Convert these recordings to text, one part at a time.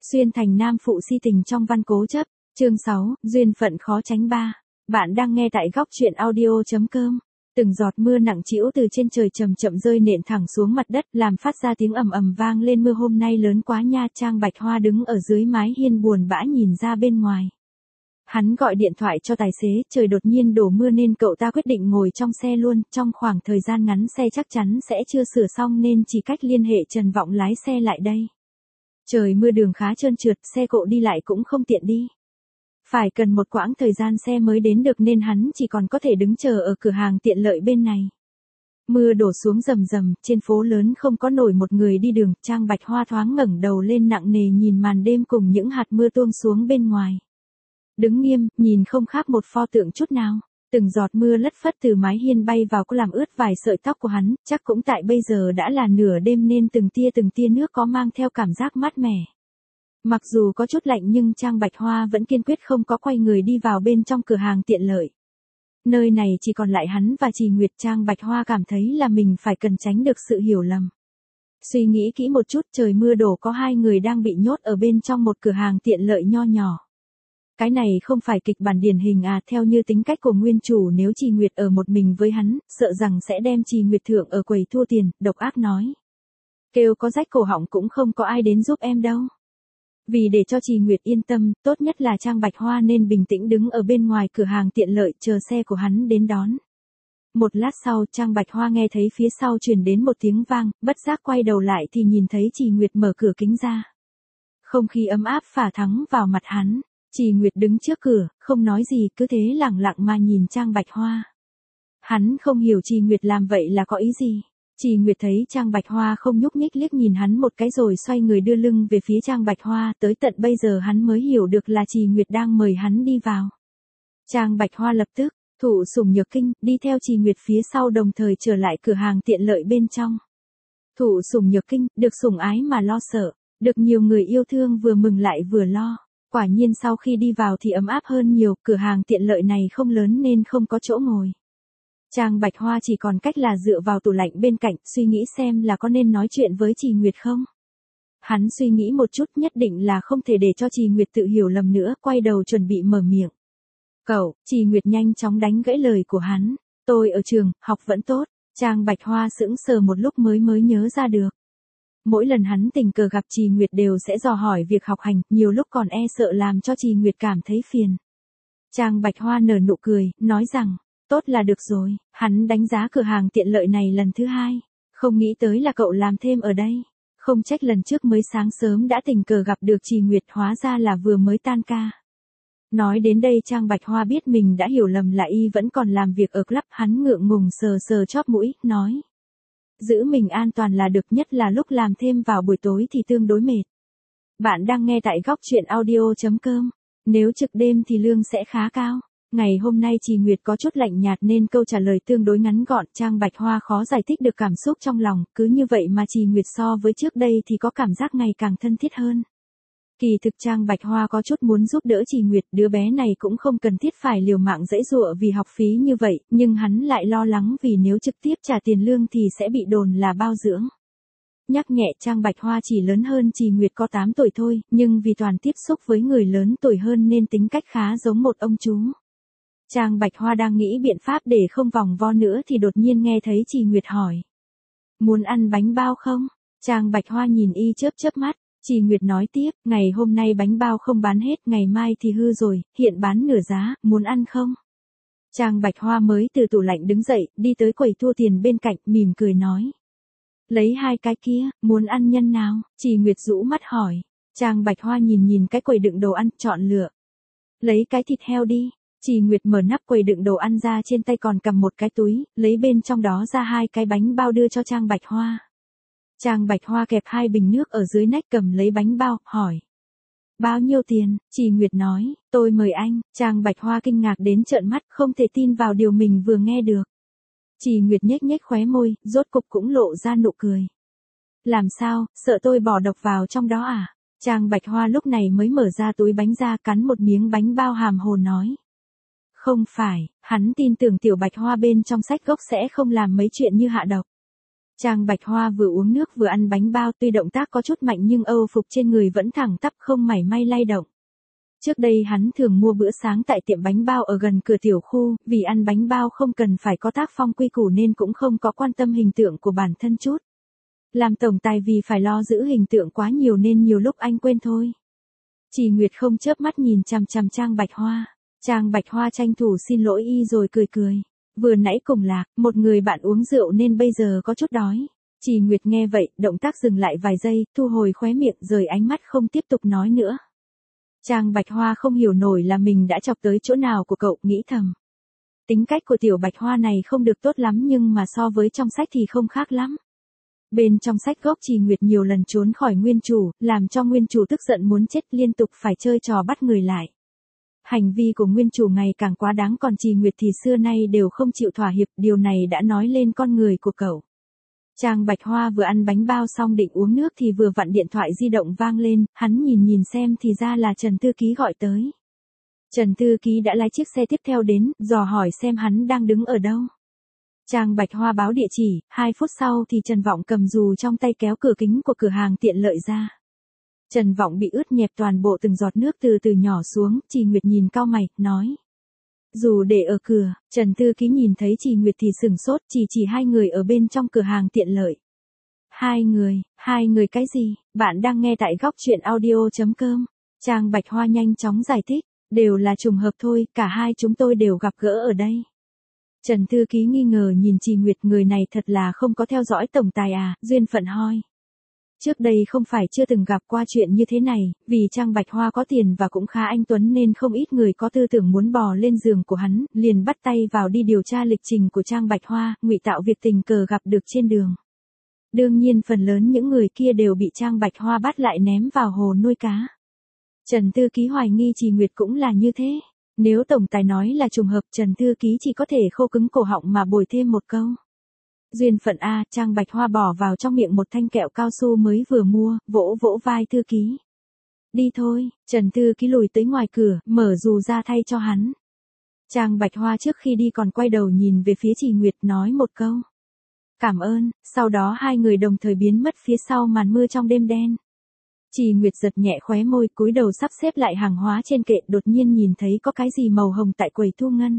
Xuyên thành nam phụ si tình trong văn cố chấp, chương 6, duyên phận khó tránh ba. Bạn đang nghe tại góc truyện audio.com. Từng giọt mưa nặng trĩu từ trên trời chậm chậm rơi nện thẳng xuống mặt đất, làm phát ra tiếng ầm ầm vang lên. Mưa hôm nay lớn quá nha. Trang Bạch Hoa đứng ở dưới mái hiên buồn bã nhìn ra bên ngoài. Hắn gọi điện thoại cho tài xế, trời đột nhiên đổ mưa nên cậu ta quyết định ngồi trong xe luôn. Trong khoảng thời gian ngắn xe chắc chắn sẽ chưa sửa xong nên chỉ cách liên hệ Trần Vọng lái xe lại đây. Trời mưa đường khá trơn trượt, xe cộ đi lại cũng không tiện đi. Phải cần một quãng thời gian xe mới đến được nên hắn chỉ còn có thể đứng chờ ở cửa hàng tiện lợi bên này. Mưa đổ xuống rầm rầm, trên phố lớn không có nổi một người đi đường. Trang Bạch Hoa thoáng ngẩng đầu lên nặng nề nhìn màn đêm cùng những hạt mưa tuôn xuống bên ngoài. Đứng nghiêm, nhìn không khác một pho tượng chút nào. Từng giọt mưa lất phất từ mái hiên bay vào có làm ướt vài sợi tóc của hắn, chắc cũng tại bây giờ đã là nửa đêm nên từng tia nước có mang theo cảm giác mát mẻ. Mặc dù có chút lạnh nhưng Trang Bạch Hoa vẫn kiên quyết không có quay người đi vào bên trong cửa hàng tiện lợi. Nơi này chỉ còn lại hắn và Trì Nguyệt. Trang Bạch Hoa cảm thấy là mình phải cần tránh được sự hiểu lầm. Suy nghĩ kỹ một chút, trời mưa đổ có hai người đang bị nhốt ở bên trong một cửa hàng tiện lợi nho nhỏ. Cái này không phải kịch bản điển hình à? Theo như tính cách của nguyên chủ, nếu Trì Nguyệt ở một mình với hắn, sợ rằng sẽ đem Trì Nguyệt thượng ở quầy thua tiền, độc ác nói. Kêu có rách cổ họng cũng không có ai đến giúp em đâu. Vì để cho Trì Nguyệt yên tâm, tốt nhất là Trang Bạch Hoa nên bình tĩnh đứng ở bên ngoài cửa hàng tiện lợi chờ xe của hắn đến đón. Một lát sau, Trang Bạch Hoa nghe thấy phía sau truyền đến một tiếng vang, bất giác quay đầu lại thì nhìn thấy Trì Nguyệt mở cửa kính ra. Không khí ấm áp phả thẳng vào mặt hắn. Trì Nguyệt đứng trước cửa, không nói gì, cứ thế lẳng lặng mà nhìn Trang Bạch Hoa. Hắn không hiểu Trì Nguyệt làm vậy là có ý gì. Trì Nguyệt thấy Trang Bạch Hoa không nhúc nhích liếc nhìn hắn một cái rồi xoay người đưa lưng về phía Trang Bạch Hoa. Tới tận bây giờ hắn mới hiểu được là Trì Nguyệt đang mời hắn đi vào. Trang Bạch Hoa lập tức thụ sủng nhược kinh, đi theo Trì Nguyệt phía sau đồng thời trở lại cửa hàng tiện lợi bên trong. Thụ sủng nhược kinh, được sủng ái mà lo sợ, được nhiều người yêu thương vừa mừng lại vừa lo. Quả nhiên sau khi đi vào thì ấm áp hơn nhiều. Cửa hàng tiện lợi này không lớn nên không có chỗ ngồi. Trang Bạch Hoa chỉ còn cách là dựa vào tủ lạnh bên cạnh, suy nghĩ xem là có nên nói chuyện với Trì Nguyệt không. Hắn suy nghĩ một chút, nhất định là không thể để cho Trì Nguyệt tự hiểu lầm nữa, quay đầu chuẩn bị mở miệng. Cậu, Trì Nguyệt nhanh chóng đánh gãy lời của hắn. Tôi ở trường, học vẫn tốt. Trang Bạch Hoa sững sờ một lúc mới nhớ ra được. Mỗi lần hắn tình cờ gặp Trì Nguyệt đều sẽ dò hỏi việc học hành, nhiều lúc còn e sợ làm cho Trì Nguyệt cảm thấy phiền. Trang Bạch Hoa nở nụ cười, nói rằng, tốt là được rồi. Hắn đánh giá cửa hàng tiện lợi này lần thứ hai. Không nghĩ tới là cậu làm thêm ở đây. Không trách lần trước mới sáng sớm đã tình cờ gặp được Trì Nguyệt, hóa ra là vừa mới tan ca. Nói đến đây Trang Bạch Hoa biết mình đã hiểu lầm là y vẫn còn làm việc ở club. Hắn ngượng ngùng sờ chóp mũi, nói. Giữ mình an toàn là được, nhất là lúc làm thêm vào buổi tối thì tương đối mệt. Bạn đang nghe tại góc truyện audio.com. Nếu trực đêm thì lương sẽ khá cao. Ngày hôm nay Trì Nguyệt có chút lạnh nhạt nên câu trả lời tương đối ngắn gọn. Trang Bạch Hoa khó giải thích được cảm xúc trong lòng, cứ như vậy mà Trì Nguyệt so với trước đây thì có cảm giác ngày càng thân thiết hơn. Kỳ thực Trang Bạch Hoa có chút muốn giúp đỡ Trì Nguyệt, đứa bé này cũng không cần thiết phải liều mạng giãy giụa vì học phí như vậy, nhưng hắn lại lo lắng vì nếu trực tiếp trả tiền lương thì sẽ bị đồn là bao dưỡng. Nhắc nhẹ Trang Bạch Hoa chỉ lớn hơn Trì Nguyệt có 8 tuổi thôi, nhưng vì toàn tiếp xúc với người lớn tuổi hơn nên tính cách khá giống một ông chú. Trang Bạch Hoa đang nghĩ biện pháp để không vòng vo nữa thì đột nhiên nghe thấy Trì Nguyệt hỏi. Muốn ăn bánh bao không? Trang Bạch Hoa nhìn y chớp mắt. Trì Nguyệt nói tiếp, ngày hôm nay bánh bao không bán hết, ngày mai thì hư rồi, hiện bán nửa giá, muốn ăn không? Trang Bạch Hoa mới từ tủ lạnh đứng dậy, đi tới quầy thua tiền bên cạnh, mỉm cười nói. Lấy 2 cái kia, muốn ăn nhân nào? Trì Nguyệt rũ mắt hỏi. Trang Bạch Hoa nhìn cái quầy đựng đồ ăn, chọn lựa. Lấy cái thịt heo đi. Trì Nguyệt mở nắp quầy đựng đồ ăn ra, trên tay còn cầm một cái túi, lấy bên trong đó ra 2 cái bánh bao đưa cho Trang Bạch Hoa. Trang Bạch Hoa kẹp 2 bình nước ở dưới nách, cầm lấy bánh bao, hỏi. Bao nhiêu tiền? Trì Nguyệt nói, tôi mời anh. Trang Bạch Hoa kinh ngạc đến trợn mắt, không thể tin vào điều mình vừa nghe được. Trì Nguyệt nhếch khóe môi, rốt cục cũng lộ ra nụ cười. Làm sao, sợ tôi bỏ độc vào trong đó à? Trang Bạch Hoa lúc này mới mở ra túi bánh ra, cắn một miếng bánh bao hàm hồ nói. Không phải, hắn tin tưởng Tiểu Bạch Hoa bên trong sách gốc sẽ không làm mấy chuyện như hạ độc. Trang Bạch Hoa vừa uống nước vừa ăn bánh bao, tuy động tác có chút mạnh nhưng âu phục trên người vẫn thẳng tắp không mảy may lay động. Trước đây hắn thường mua bữa sáng tại tiệm bánh bao ở gần cửa tiểu khu, vì ăn bánh bao không cần phải có tác phong quy củ nên cũng không có quan tâm hình tượng của bản thân chút. Làm tổng tài vì phải lo giữ hình tượng quá nhiều nên nhiều lúc anh quên thôi. Chỉ Nguyệt không chớp mắt nhìn chằm chằm Trang Bạch Hoa. Trang Bạch Hoa tranh thủ xin lỗi y rồi cười cười. Vừa nãy cùng Lạc, một người bạn uống rượu nên bây giờ có chút đói. Chỉ Nguyệt nghe vậy, động tác dừng lại vài giây, thu hồi khóe miệng rời ánh mắt không tiếp tục nói nữa. Trang Bạch Hoa không hiểu nổi là mình đã chọc tới chỗ nào của cậu, nghĩ thầm. Tính cách của tiểu Bạch Hoa này không được tốt lắm nhưng mà so với trong sách thì không khác lắm. Bên trong sách gốc Chỉ Nguyệt nhiều lần trốn khỏi nguyên chủ, làm cho nguyên chủ tức giận muốn chết, liên tục phải chơi trò bắt người lại. Hành vi của nguyên chủ ngày càng quá đáng, còn Chỉ Nguyệt thì xưa nay đều không chịu thỏa hiệp, điều này đã nói lên con người của cậu. Trang Bạch Hoa vừa ăn bánh bao xong định uống nước thì vừa vặn điện thoại di động vang lên, hắn nhìn xem thì ra là Trần Thư Ký gọi tới. Trần Thư Ký đã lái chiếc xe tiếp theo đến, dò hỏi xem hắn đang đứng ở đâu. Trang Bạch Hoa báo địa chỉ, 2 phút sau thì Trần Vọng cầm dù trong tay kéo cửa kính của cửa hàng tiện lợi ra. Trần Vọng bị ướt nhẹp toàn bộ, từng giọt nước từ từ nhỏ xuống, Chỉ Nguyệt nhìn cau mày, nói. Dù để ở cửa, Trần Thư Ký nhìn thấy Chỉ Nguyệt thì sửng sốt, chỉ hai người ở bên trong cửa hàng tiện lợi. Hai người cái gì? Bạn đang nghe tại góc truyện audio.com. Trang Bạch Hoa nhanh chóng giải thích, đều là trùng hợp thôi, cả hai chúng tôi đều gặp gỡ ở đây. Trần Thư Ký nghi ngờ nhìn Chỉ Nguyệt, người này thật là không có theo dõi tổng tài à, duyên phận hoi. Trước đây không phải chưa từng gặp qua chuyện như thế này, vì Trang Bạch Hoa có tiền và cũng khá anh tuấn nên không ít người có tư tưởng muốn bò lên giường của hắn, liền bắt tay vào đi điều tra lịch trình của Trang Bạch Hoa, ngụy tạo việc tình cờ gặp được trên đường. Đương nhiên phần lớn những người kia đều bị Trang Bạch Hoa bắt lại ném vào hồ nuôi cá. Trần Thư Ký hoài nghi Chỉ Nguyệt cũng là như thế. Nếu tổng tài nói là trùng hợp, Trần Thư Ký chỉ có thể khô cứng cổ họng mà bồi thêm một câu. Duyên phận a. Trang Bạch Hoa bỏ vào trong miệng một thanh kẹo cao su mới vừa mua, vỗ vỗ vai Thư Ký. Đi thôi. Trần Thư Ký lùi tới ngoài cửa, mở dù ra thay cho hắn. Trang Bạch Hoa trước khi đi còn quay đầu nhìn về phía Chỉ Nguyệt nói một câu. Cảm ơn, sau đó hai người đồng thời biến mất phía sau màn mưa trong đêm đen. Chỉ Nguyệt giật nhẹ khóe môi, cúi đầu sắp xếp lại hàng hóa trên kệ, đột nhiên nhìn thấy có cái gì màu hồng tại quầy thu ngân.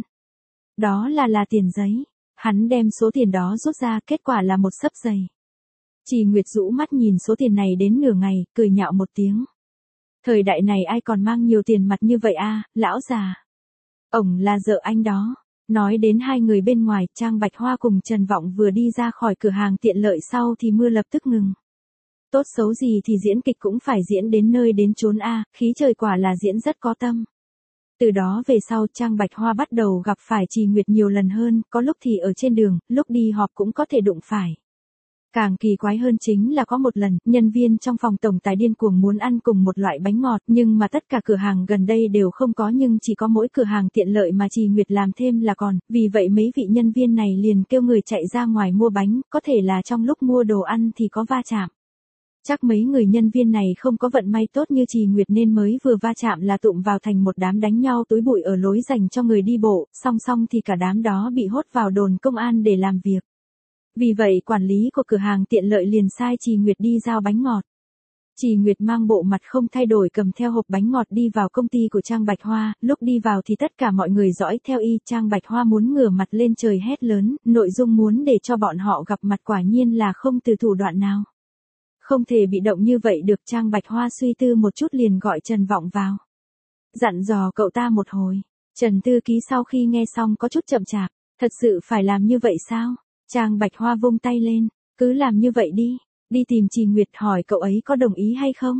Đó là tiền giấy. Hắn đem số tiền đó rút ra, kết quả là một xấp giày. Chỉ Nguyệt rũ mắt nhìn số tiền này đến nửa ngày, cười nhạo một tiếng. Thời đại này ai còn mang nhiều tiền mặt như vậy a, lão già. Ổng là vợ anh đó. Nói đến hai người bên ngoài, Trang Bạch Hoa cùng Trần Vọng vừa đi ra khỏi cửa hàng tiện lợi sau thì mưa lập tức ngừng. Tốt xấu gì thì diễn kịch cũng phải diễn đến nơi đến chốn a, khí trời quả là diễn rất có tâm. Từ đó về sau Trang Bạch Hoa bắt đầu gặp phải Chỉ Nguyệt nhiều lần hơn, có lúc thì ở trên đường, lúc đi họp cũng có thể đụng phải. Càng kỳ quái hơn chính là có một lần, nhân viên trong phòng tổng tài điên cuồng muốn ăn cùng một loại bánh ngọt, nhưng mà tất cả cửa hàng gần đây đều không có, nhưng chỉ có mỗi cửa hàng tiện lợi mà Chỉ Nguyệt làm thêm là còn, vì vậy mấy vị nhân viên này liền kêu người chạy ra ngoài mua bánh, có thể là trong lúc mua đồ ăn thì có va chạm. Chắc mấy người nhân viên này không có vận may tốt như Chỉ Nguyệt nên mới vừa va chạm là tụm vào thành một đám đánh nhau túi bụi ở lối dành cho người đi bộ, song song thì cả đám đó bị hốt vào đồn công an để làm việc. Vì vậy quản lý của cửa hàng tiện lợi liền sai Chỉ Nguyệt đi giao bánh ngọt. Chỉ Nguyệt mang bộ mặt không thay đổi cầm theo hộp bánh ngọt đi vào công ty của Trang Bạch Hoa, lúc đi vào thì tất cả mọi người dõi theo y, Trang Bạch Hoa muốn ngửa mặt lên trời hét lớn, nội dung muốn để cho bọn họ gặp mặt quả nhiên là không từ thủ đoạn nào. Không thể bị động như vậy được, Trang Bạch Hoa suy tư một chút liền gọi Trần Vọng vào. Dặn dò cậu ta một hồi. Trần Thư Ký sau khi nghe xong có chút chậm chạp, thật sự phải làm như vậy sao? Trang Bạch Hoa vung tay lên, cứ làm như vậy đi, đi tìm Chỉ Nguyệt hỏi cậu ấy có đồng ý hay không.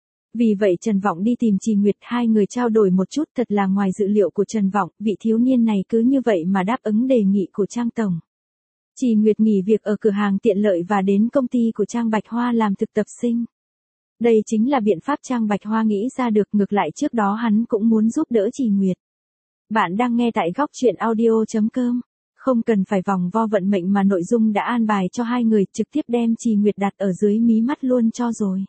Vì vậy Trần Vọng đi tìm Chỉ Nguyệt, hai người trao đổi một chút, thật là ngoài dự liệu của Trần Vọng, vị thiếu niên này cứ như vậy mà đáp ứng đề nghị của Trang Tổng. Chỉ Nguyệt nghỉ việc ở cửa hàng tiện lợi và đến công ty của Trang Bạch Hoa làm thực tập sinh. Đây chính là biện pháp Trang Bạch Hoa nghĩ ra được, ngược lại trước đó hắn cũng muốn giúp đỡ Chỉ Nguyệt. Bạn đang nghe tại góc truyện audio.com. Không cần phải vòng vo vận mệnh mà nội dung đã an bài cho hai người, trực tiếp đem Chỉ Nguyệt đặt ở dưới mí mắt luôn cho rồi.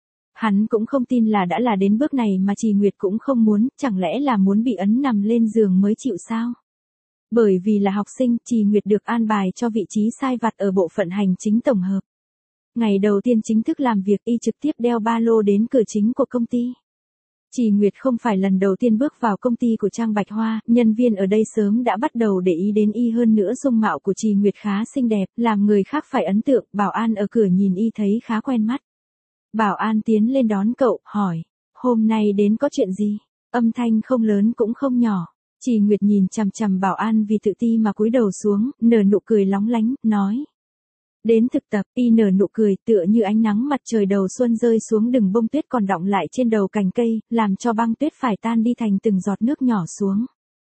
Hắn cũng không tin là đã là đến bước này mà Chỉ Nguyệt cũng không muốn, chẳng lẽ là muốn bị ấn nằm lên giường mới chịu sao? Bởi vì là học sinh, Trì Nguyệt được an bài cho vị trí sai vặt ở bộ phận hành chính tổng hợp. Ngày đầu tiên chính thức làm việc, y trực tiếp đeo ba lô đến cửa chính của công ty. Trì Nguyệt không phải lần đầu tiên bước vào công ty của Trang Bạch Hoa, nhân viên ở đây sớm đã bắt đầu để ý đến y, hơn nữa dung mạo của Trì Nguyệt khá xinh đẹp, làm người khác phải ấn tượng. Bảo an ở cửa nhìn y thấy khá quen mắt. Bảo an tiến lên đón cậu, hỏi, hôm nay đến có chuyện gì? Âm thanh không lớn cũng không nhỏ. Trì Nguyệt nhìn chằm chằm bảo an vì tự ti mà cúi đầu xuống, nở nụ cười lóng lánh, nói. Đến thực tập, y nở nụ cười tựa như ánh nắng mặt trời đầu xuân rơi xuống từng bông tuyết còn đọng lại trên đầu cành cây, làm cho băng tuyết phải tan đi thành từng giọt nước nhỏ xuống.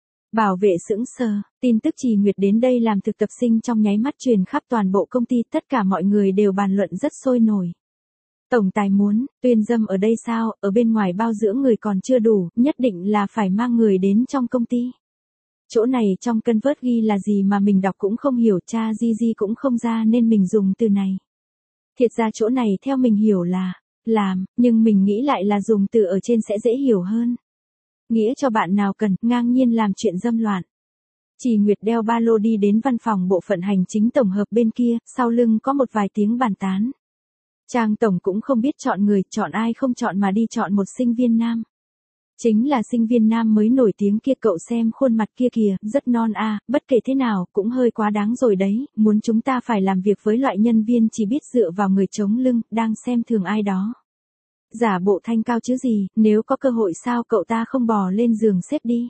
Bảo vệ sững sờ, tin tức Trì Nguyệt đến đây làm thực tập sinh trong nháy mắt truyền khắp toàn bộ công ty, tất cả mọi người đều bàn luận rất sôi nổi. Tổng tài muốn, tuyên dâm ở đây sao, ở bên ngoài bao dưỡng người còn chưa đủ, nhất định là phải mang người đến trong công ty. Chỗ này trong Convert ghi là gì mà mình đọc cũng không hiểu, cha Gigi cũng không ra nên mình dùng từ này. Thiệt ra chỗ này theo mình hiểu là, làm, nhưng mình nghĩ lại là dùng từ ở trên sẽ dễ hiểu hơn. Nghĩa cho bạn nào cần, ngang nhiên làm chuyện dâm loạn. Trì Nguyệt đeo ba lô đi đến văn phòng bộ phận hành chính tổng hợp bên kia, sau lưng có một vài tiếng bàn tán. Trang tổng cũng không biết chọn người, chọn ai không chọn mà đi chọn một sinh viên nam. Chính là sinh viên nam mới nổi tiếng kia, cậu xem khuôn mặt kia kìa, rất non à, bất kể thế nào, cũng hơi quá đáng rồi đấy, muốn chúng ta phải làm việc với loại nhân viên chỉ biết dựa vào người chống lưng, đang xem thường ai đó. Giả bộ thanh cao chứ gì, nếu có cơ hội sao cậu ta không bò lên giường xếp đi.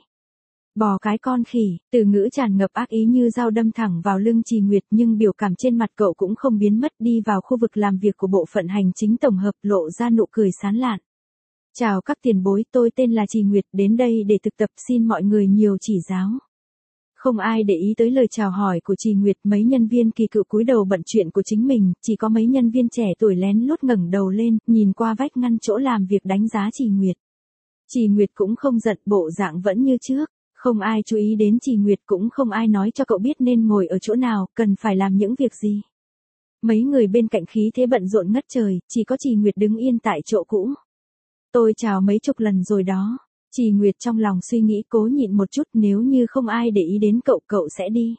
Bò cái con khỉ, từ ngữ tràn ngập ác ý như dao đâm thẳng vào lưng Trì Nguyệt, nhưng biểu cảm trên mặt cậu cũng không biến mất, đi vào khu vực làm việc của bộ phận hành chính tổng hợp, lộ ra nụ cười sán lạn. Chào các tiền bối, tôi tên là Trì Nguyệt, đến đây để thực tập, xin mọi người nhiều chỉ giáo. Không ai để ý tới lời chào hỏi của Trì Nguyệt, mấy nhân viên kỳ cựu cúi đầu bận chuyện của chính mình, chỉ có mấy nhân viên trẻ tuổi lén lút ngẩng đầu lên, nhìn qua vách ngăn chỗ làm việc đánh giá Trì Nguyệt. Trì Nguyệt cũng không giận, bộ dạng vẫn như trước, không ai chú ý đến Trì Nguyệt, cũng không ai nói cho cậu biết nên ngồi ở chỗ nào, cần phải làm những việc gì. Mấy người bên cạnh khí thế bận rộn ngất trời, chỉ có Trì Nguyệt đứng yên tại chỗ cũ. Tôi chào mấy chục lần rồi đó. Trì Nguyệt trong lòng suy nghĩ, cố nhịn một chút, nếu như không ai để ý đến cậu, cậu sẽ đi.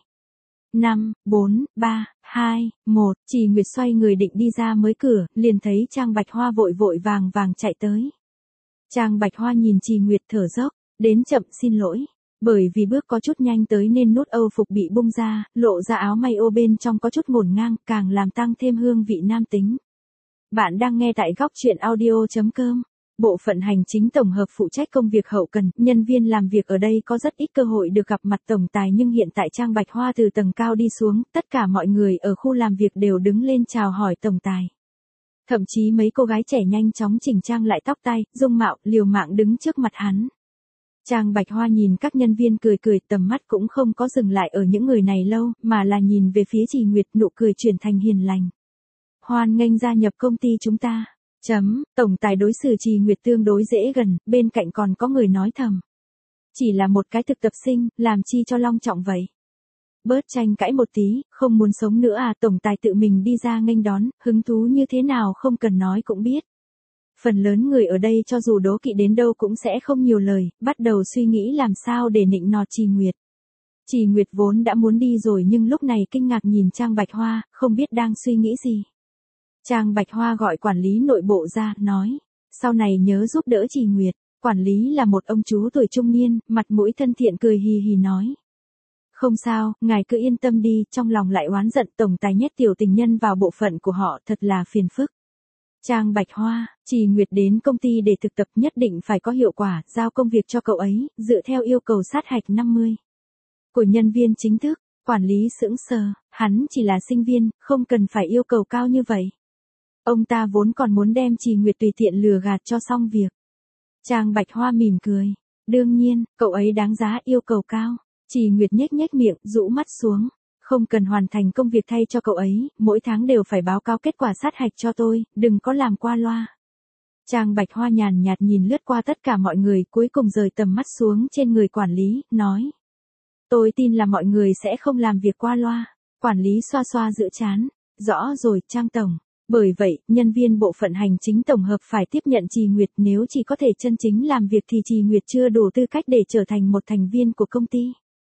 5, 4, 3, 2, 1, Trì Nguyệt xoay người định đi ra mới cửa, liền thấy Trang Bạch Hoa vội vội vàng vàng chạy tới. Trang Bạch Hoa nhìn Trì Nguyệt thở dốc, đến chậm, xin lỗi. Bởi vì bước có chút nhanh tới nên nút Âu phục bị bung ra, lộ ra áo may ô bên trong có chút ngổn ngang, càng làm tăng thêm hương vị nam tính. Bạn đang nghe tại góc truyện audio.com. Bộ phận hành chính tổng hợp phụ trách công việc hậu cần, nhân viên làm việc ở đây có rất ít cơ hội được gặp mặt tổng tài, nhưng hiện tại Trang Bạch Hoa từ tầng cao đi xuống, tất cả mọi người ở khu làm việc đều đứng lên chào hỏi tổng tài. Thậm chí mấy cô gái trẻ nhanh chóng chỉnh trang lại tóc tai, dung mạo, liều mạng đứng trước mặt hắn. Trang Bạch Hoa nhìn các nhân viên cười cười, tầm mắt cũng không có dừng lại ở những người này lâu, mà là nhìn về phía Trì Nguyệt, nụ cười chuyển thành hiền lành. Hoan nghênh gia nhập công ty chúng ta. Tổng tài đối xử Trì Nguyệt tương đối dễ gần, bên cạnh còn có người nói thầm. Chỉ là một cái thực tập sinh, làm chi cho long trọng vậy. Bớt tranh cãi một tí, không muốn sống nữa à, tổng tài tự mình đi ra nghênh đón, hứng thú như thế nào không cần nói cũng biết. Phần lớn người ở đây cho dù đố kỵ đến đâu cũng sẽ không nhiều lời, bắt đầu suy nghĩ làm sao để nịnh nọt Trì Nguyệt. Trì Nguyệt vốn đã muốn đi rồi nhưng lúc này kinh ngạc nhìn Trang Bạch Hoa, không biết đang suy nghĩ gì. Trang Bạch Hoa gọi quản lý nội bộ ra, nói, sau này nhớ giúp đỡ Trì Nguyệt. Quản lý là một ông chú tuổi trung niên, mặt mũi thân thiện cười hì hì nói. Không sao, ngài cứ yên tâm đi, trong lòng lại oán giận tổng tài nhét tiểu tình nhân vào bộ phận của họ, thật là phiền phức. Trang Bạch Hoa, Trì Nguyệt đến công ty để thực tập, nhất định phải có hiệu quả, giao công việc cho cậu ấy, dựa theo yêu cầu sát hạch 50 của nhân viên chính thức. Quản lý sững sờ, hắn chỉ là sinh viên, không cần phải yêu cầu cao như vậy. Ông ta vốn còn muốn đem Trì Nguyệt tùy tiện lừa gạt cho xong việc. Trang Bạch Hoa mỉm cười. Đương nhiên, cậu ấy đáng giá yêu cầu cao. Trì Nguyệt nhếch nhếch miệng, rũ mắt xuống. Không cần hoàn thành công việc thay cho cậu ấy, mỗi tháng đều phải báo cáo kết quả sát hạch cho tôi, đừng có làm qua loa. Trang Bạch Hoa nhàn nhạt nhìn lướt qua tất cả mọi người, cuối cùng rời tầm mắt xuống trên người quản lý, nói. Tôi tin là mọi người sẽ không làm việc qua loa. Quản lý xoa xoa giữa trán. Rõ rồi, Trang tổng. Bởi vậy, nhân viên bộ phận hành chính tổng hợp phải tiếp nhận Trì Nguyệt, nếu chỉ có thể chân chính làm việc thì Trì Nguyệt chưa đủ tư cách để trở thành một thành viên của công ty.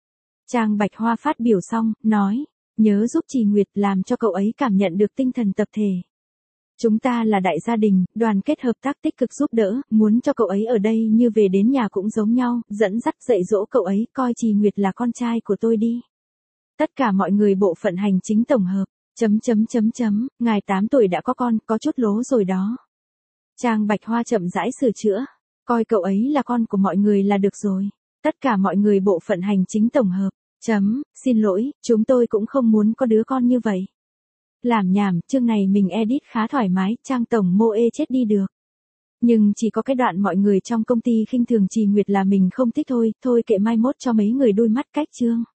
Trang Bạch Hoa phát biểu xong, nói, nhớ giúp Trì Nguyệt làm cho cậu ấy cảm nhận được tinh thần tập thể. Chúng ta là đại gia đình, đoàn kết hợp tác tích cực giúp đỡ, muốn cho cậu ấy ở đây như về đến nhà cũng giống nhau, dẫn dắt dạy dỗ cậu ấy, coi Trì Nguyệt là con trai của tôi đi. Tất cả mọi người bộ phận hành chính tổng hợp, ngài 8 tuổi đã có con, có chút lố rồi đó. Trang Bạch Hoa chậm rãi sửa chữa, coi cậu ấy là con của mọi người là được rồi. Tất cả mọi người bộ phận hành chính tổng hợp, xin lỗi, chúng tôi cũng không muốn có đứa con như vậy. Làm nhảm, chương này mình edit khá thoải mái, Trang tổng mô chết đi được. Nhưng chỉ có cái đoạn mọi người trong công ty khinh thường Trì Nguyệt là mình không thích thôi, thôi kệ mai mốt cho mấy người đuôi mắt cách chương.